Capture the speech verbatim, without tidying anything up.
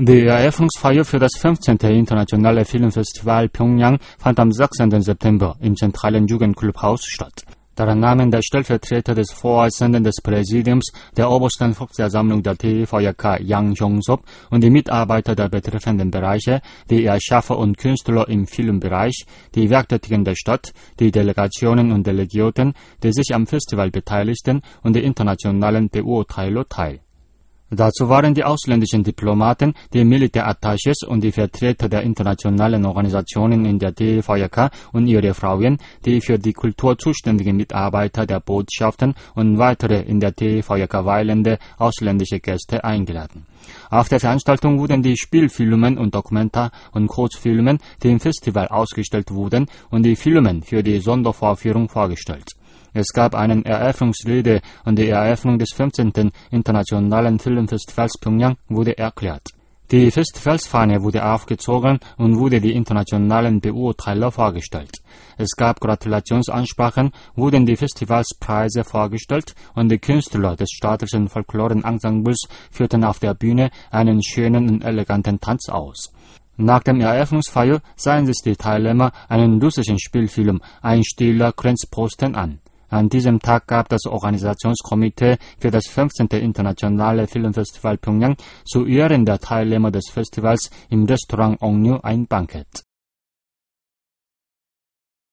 Die Eröffnungsfeier für das fünfzehnte Internationale Filmfestival Pjöngjang fand am sechzehnten September im zentralen Jugendclubhaus statt. Daran nahmen der Stellvertreter des Vorsitzenden des Präsidiums der Obersten Volksversammlung der T V J K Yang Hyung-sop und die Mitarbeiter der betreffenden Bereiche, die Erschaffer und Künstler im Filmbereich, die Werktätigen der Stadt, die Delegationen und Delegierten, die sich am Festival beteiligten und die internationalen Beurteiler teil. Dazu waren die ausländischen Diplomaten, die Militärattachés und die Vertreter der internationalen Organisationen in der T V J K und ihre Frauen, die für die Kultur zuständigen Mitarbeiter der Botschaften und weitere in der T V J K weilende ausländische Gäste eingeladen. Auf der Veranstaltung wurden die Spielfilme und Dokumenta- und Kurzfilme, die im Festival ausgestellt wurden, und die Filme für die Sondervorführung vorgestellt. Es gab eine Eröffnungsrede und die Eröffnung des fünfzehnten Internationalen Filmfestivals Pjöngjang wurde erklärt. Die Festivalsfahne wurde aufgezogen und wurde die internationalen Beurteiler vorgestellt. Es gab Gratulationsansprachen, wurden die Festivalspreise vorgestellt und die Künstler des staatlichen Folklorenensembles führten auf der Bühne einen schönen und eleganten Tanz aus. Nach dem Eröffnungsfeier sahen sich die Teilnehmer einen russischen Spielfilm Ein stiller Grenzposten an. An diesem Tag gab das Organisationskomitee für das fünfzehnte Internationale Filmfestival Pjöngjang zu Ehren der Teilnehmer des Festivals im Restaurant Ongnu ein Bankett.